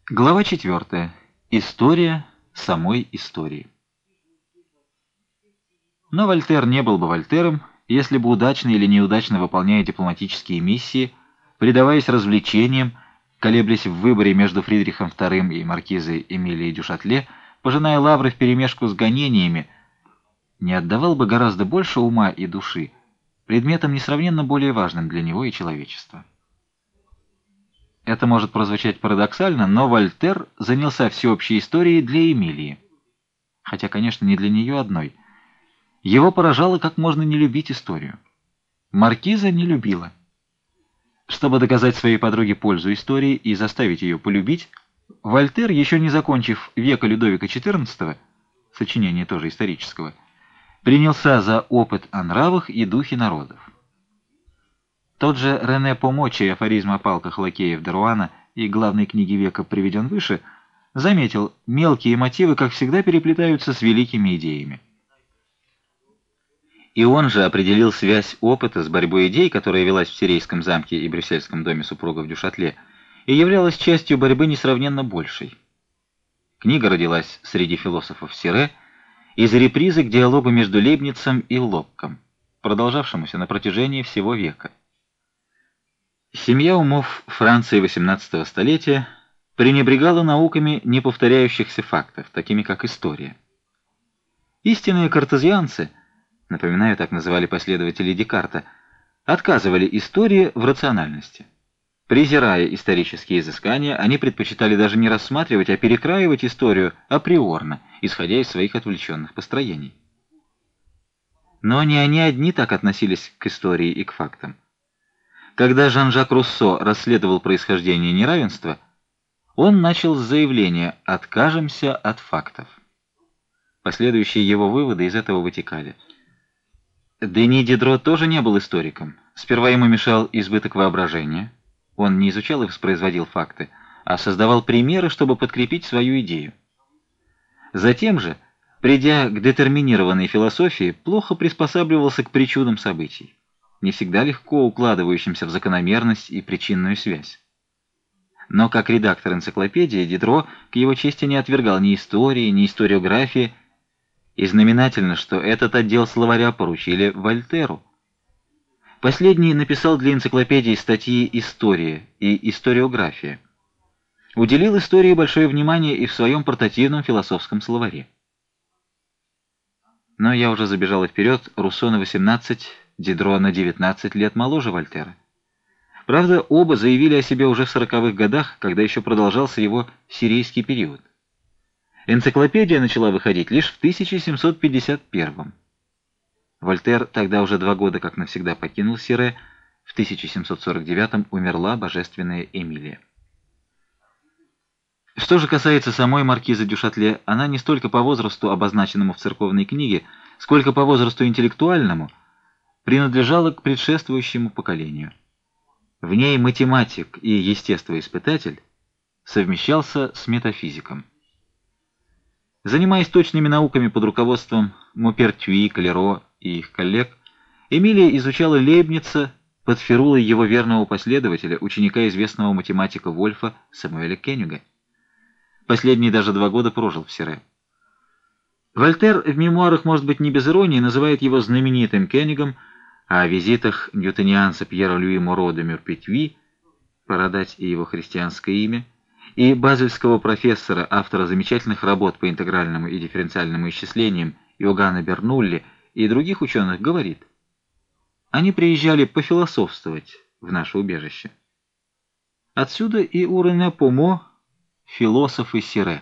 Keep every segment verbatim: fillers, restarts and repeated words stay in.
Глава четвертая. История самой истории. Но Вольтер не был бы Вольтером, если бы удачно или неудачно выполняя дипломатические миссии, предаваясь развлечениям, колеблясь в выборе между Фридрихом вторым и маркизой Эмилией Дюшатле, пожиная лавры вперемешку с гонениями, не отдавал бы гораздо больше ума и души предметам несравненно более важным для него и человечества. Это может прозвучать парадоксально, но Вольтер занялся всеобщей историей для Эмилии. Хотя, конечно, не для нее одной. Его поражало, как можно не любить историю. Маркиза не любила. Чтобы доказать своей подруге пользу истории и заставить ее полюбить, Вольтер, еще не закончив «Века Людовика четырнадцатого», сочинение тоже исторического, принялся за опыт о нравах и духе народов. Тот же Рене Помо, чей афоризм о палках лакеев Деруана и главной книги века приведен выше, заметил, мелкие мотивы, как всегда, переплетаются с великими идеями. И он же определил связь опыта с борьбой идей, которая велась в Сирейском замке и брюссельском доме супругов Дюшатле, и являлась частью борьбы несравненно большей. Книга родилась среди философов Сире из репризы к диалогу между Лейбницем и Локком, продолжавшемуся на протяжении всего века. Семья умов Франции восемнадцатого столетия пренебрегала науками неповторяющихся фактов, такими как история. Истинные картезианцы, напоминаю, так называли последователи Декарта, отказывали истории в рациональности. Презирая исторические изыскания, они предпочитали даже не рассматривать, а перекраивать историю априорно, исходя из своих отвлеченных построений. Но не они одни так относились к истории и к фактам. Когда Жан-Жак Руссо расследовал происхождение неравенства, он начал с заявления «откажемся от фактов». Последующие его выводы из этого вытекали. Дени Дидро тоже не был историком. Сперва ему мешал избыток воображения. Он не изучал и воспроизводил факты, а создавал примеры, чтобы подкрепить свою идею. Затем же, придя к детерминированной философии, плохо приспосабливался к причудам событий, не всегда легко укладывающимся в закономерность и причинную связь. Но как редактор энциклопедии Дидро к его чести не отвергал ни истории, ни историографии, и знаменательно, что этот отдел словаря поручили Вольтеру. Последний написал для энциклопедии статьи «История» и «Историография». Уделил истории большое внимание и в своем портативном философском словаре. Но я уже забежал вперед, Руссо на восемнадцать, Дидро на девятнадцать лет моложе Вольтера. Правда, оба заявили о себе уже в сороковых годах, когда еще продолжался его сирийский период. Энциклопедия начала выходить лишь в тысяча семьсот пятьдесят первом. Вольтер тогда уже два года как навсегда покинул Сире, в тысяча семьсот сорок девятом умерла божественная Эмилия. Что же касается самой маркизы Дюшатле, она не столько по возрасту, обозначенному в церковной книге, сколько по возрасту интеллектуальному, принадлежала к предшествующему поколению. В ней математик и естествоиспытатель совмещался с метафизиком. Занимаясь точными науками под руководством Мопертюи, Калеро и их коллег, Эмилия изучала Лейбница под фирулой его верного последователя, ученика известного математика Вольфа Самуэля Кеннига. Последний даже два года прожил в Сире. Вольтер в мемуарах, может быть, не без иронии, называет его знаменитым Кеннигом, а о визитах ньютонианца Пьера Люи Моро де Мюрпетюи, пора дать и его христианское имя, и базельского профессора, автора замечательных работ по интегральному и дифференциальному исчислениям Иоганна Бернулли и других ученых, говорит: они приезжали пофилософствовать в наше убежище. Отсюда и у Рене Помо философы Сире.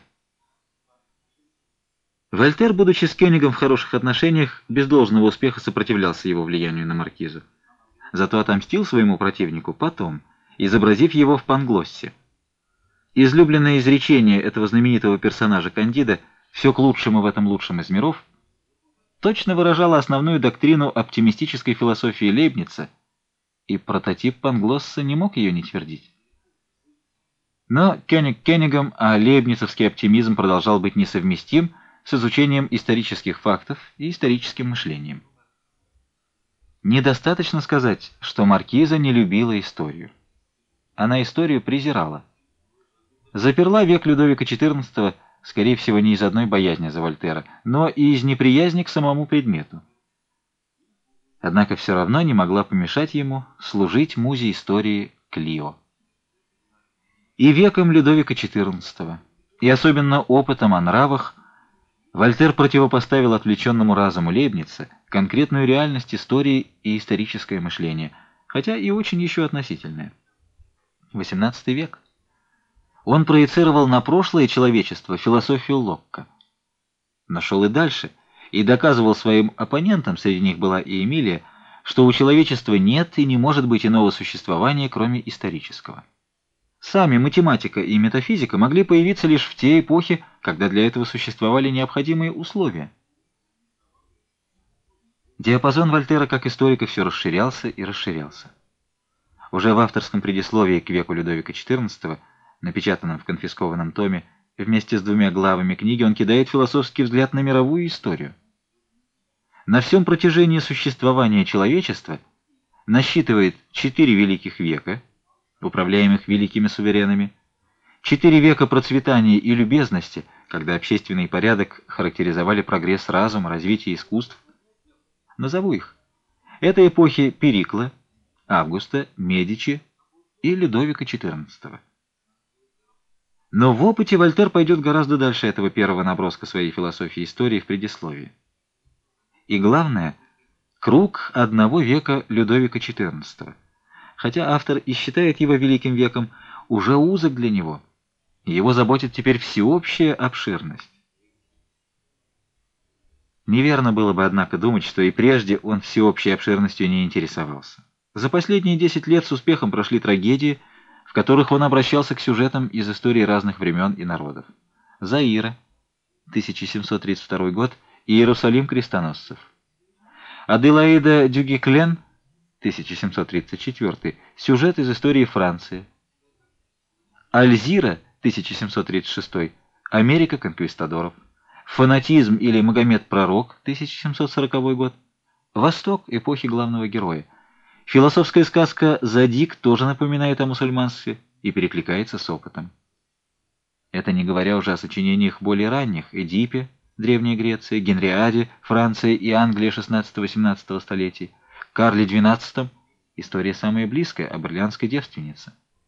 Вольтер, будучи с Кеннигом в хороших отношениях, без должного успеха сопротивлялся его влиянию на маркизу. Зато отомстил своему противнику потом, изобразив его в Панглоссе. Излюбленное изречение этого знаменитого персонажа Кандида «все к лучшему в этом лучшем из миров» точно выражало основную доктрину оптимистической философии Лейбница, и прототип Панглосса не мог ее не твердить. Но Кенниг Кеннигом, а лейбницевский оптимизм продолжал быть несовместим с изучением исторических фактов и историческим мышлением. Недостаточно сказать, что маркиза не любила историю. Она историю презирала. заперла век Людовика четырнадцатого, скорее всего, не из одной боязни за Вольтера, но и из неприязни к самому предмету. Однако все равно не могла помешать ему служить музе истории Клио. И веком Людовика четырнадцатого, и особенно опытом о нравах, Вольтер противопоставил отвлеченному разуму Лейбница конкретную реальность истории и историческое мышление, хотя и очень еще относительное. восемнадцатый век. Он проецировал на прошлое человечество философию Локка. Но шел и дальше, и доказывал своим оппонентам, среди них была и Эмилия, что у человечества нет и не может быть иного существования, кроме исторического. Сами математика и метафизика могли появиться лишь в те эпохи, когда для этого существовали необходимые условия. Диапазон Вольтера как историка все расширялся и расширялся. Уже в авторском предисловии к веку Людовика четырнадцатого, напечатанном в конфискованном томе, вместе с двумя главами книги, он кидает философский взгляд на мировую историю. На всем протяжении существования человечества насчитывает четыре великих века, управляемых великими суверенами, четыре века процветания и любезности, когда общественный порядок характеризовали прогресс разума, развитие искусств. Назову их. Это эпохи Перикла, Августа, Медичи и Людовика четырнадцатого. Но в опыте Вольтер пойдет гораздо дальше этого первого наброска своей философии истории в предисловии. И главное, круг одного века Людовика четырнадцатого. Хотя автор и считает его великим веком, уже узок для него. Его заботит теперь всеобщая обширность. Неверно было бы, однако, думать, что и прежде он всеобщей обширностью не интересовался. За последние десять лет с успехом прошли трагедии, в которых он обращался к сюжетам из истории разных времен и народов. Заира, тысяча семьсот тридцать второй год, и Иерусалим крестоносцев. Аделаида Дюгеклен, тысяча семьсот тридцать четвёртый, сюжет из истории Франции. Альзира, тысяча семьсот тридцать шестой, Америка конквистадоров. Фанатизм или Магомед-пророк, тысяча семьсот сороковой год, Восток эпохи главного героя. Философская сказка «Задик» тоже напоминает о мусульманстве и перекликается с опытом. Это не говоря уже о сочинениях более ранних: Эдипе, Древняя Греция, Генриаде, Франция и Англия шестнадцатого-семнадцатого столетий, Карле двенадцатом, история самая близкая, о Орлеанской девственнице.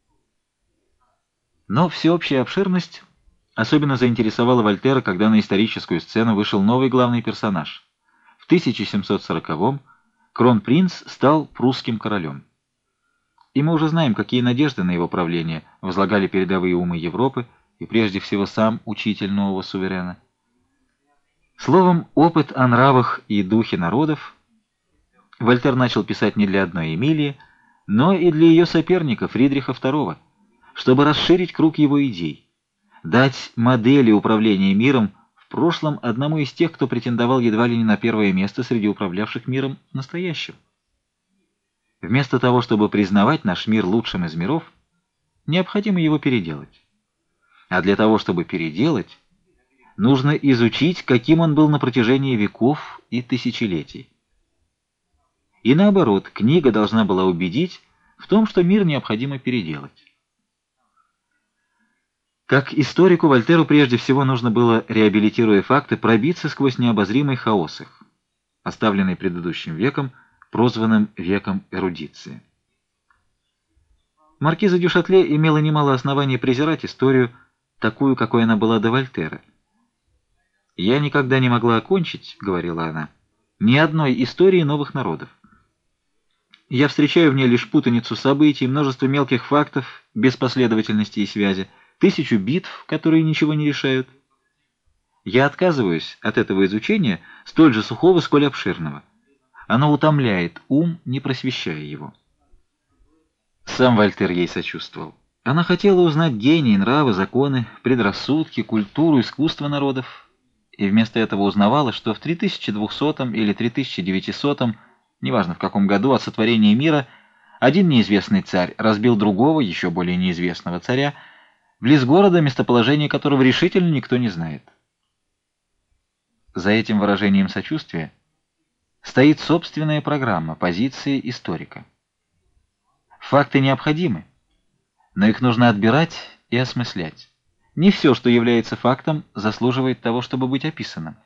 Но всеобщая обширность особенно заинтересовала Вольтера, когда на историческую сцену вышел новый главный персонаж. В тысяча семьсот сороковом кронпринц стал прусским королем. И мы уже знаем, какие надежды на его правление возлагали передовые умы Европы и прежде всего сам учитель нового суверена. Словом, опыт о нравах и духе народов Вольтер начал писать не для одной Эмилии, но и для ее соперника Фридриха второго, чтобы расширить круг его идей, дать модели управления миром в прошлом одному из тех, кто претендовал едва ли не на первое место среди управлявших миром настоящего. Вместо того, чтобы признавать наш мир лучшим из миров, необходимо его переделать. А для того, чтобы переделать, нужно изучить, каким он был на протяжении веков и тысячелетий. И наоборот, книга должна была убедить в том, что мир необходимо переделать. Как историку Вольтеру прежде всего нужно было, реабилитируя факты, пробиться сквозь необозримый хаос их, оставленный предыдущим веком, прозванным веком эрудиции. Маркиза дю Шатле имела немало оснований презирать историю, такую, какой она была до Вольтера. «Я никогда не могла окончить, — говорила она, — ни одной истории новых народов. Я встречаю в ней лишь путаницу событий, множество мелких фактов, без последовательности и связи, тысячу битв, которые ничего не решают. Я отказываюсь от этого изучения, столь же сухого, сколь обширного. Оно утомляет ум, не просвещая его». Сам Вольтер ей сочувствовал. Она хотела узнать гении, нравы, законы, предрассудки, культуру, искусство народов, и вместо этого узнавала, что в три тысячи двухсотом или три тысячи девятисотом, неважно в каком году, от сотворения мира, один неизвестный царь разбил другого, еще более неизвестного царя, близ города, местоположение которого решительно никто не знает. За этим выражением сочувствия стоит собственная программа, позиции историка. Факты необходимы, но их нужно отбирать и осмыслять. Не все, что является фактом, заслуживает того, чтобы быть описанным.